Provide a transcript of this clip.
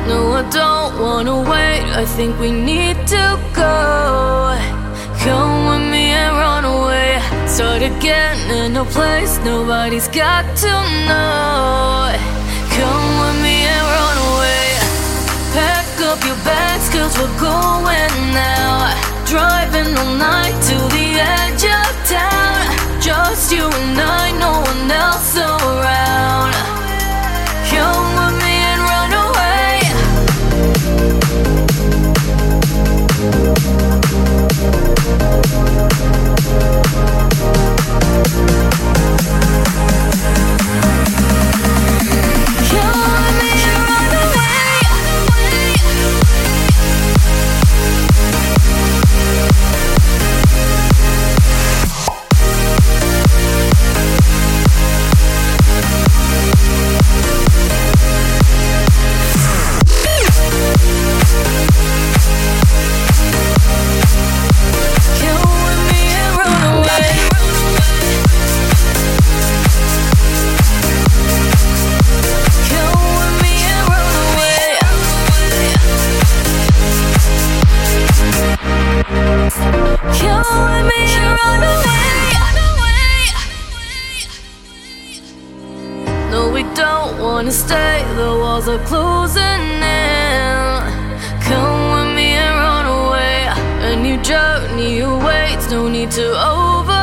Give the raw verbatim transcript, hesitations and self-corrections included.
No, I don't wanna wait, I think we need to go. Come with me and run away. Start again in a place nobody's got to know. Come with me and run away. Pack up your bags, cause we're going now. Driving all night to the edge of town. Just you and I, no one else around. Come with me and run away. No, we don't wanna stay, the walls are closing in. Come with me and run away. A new journey awaits, no need to over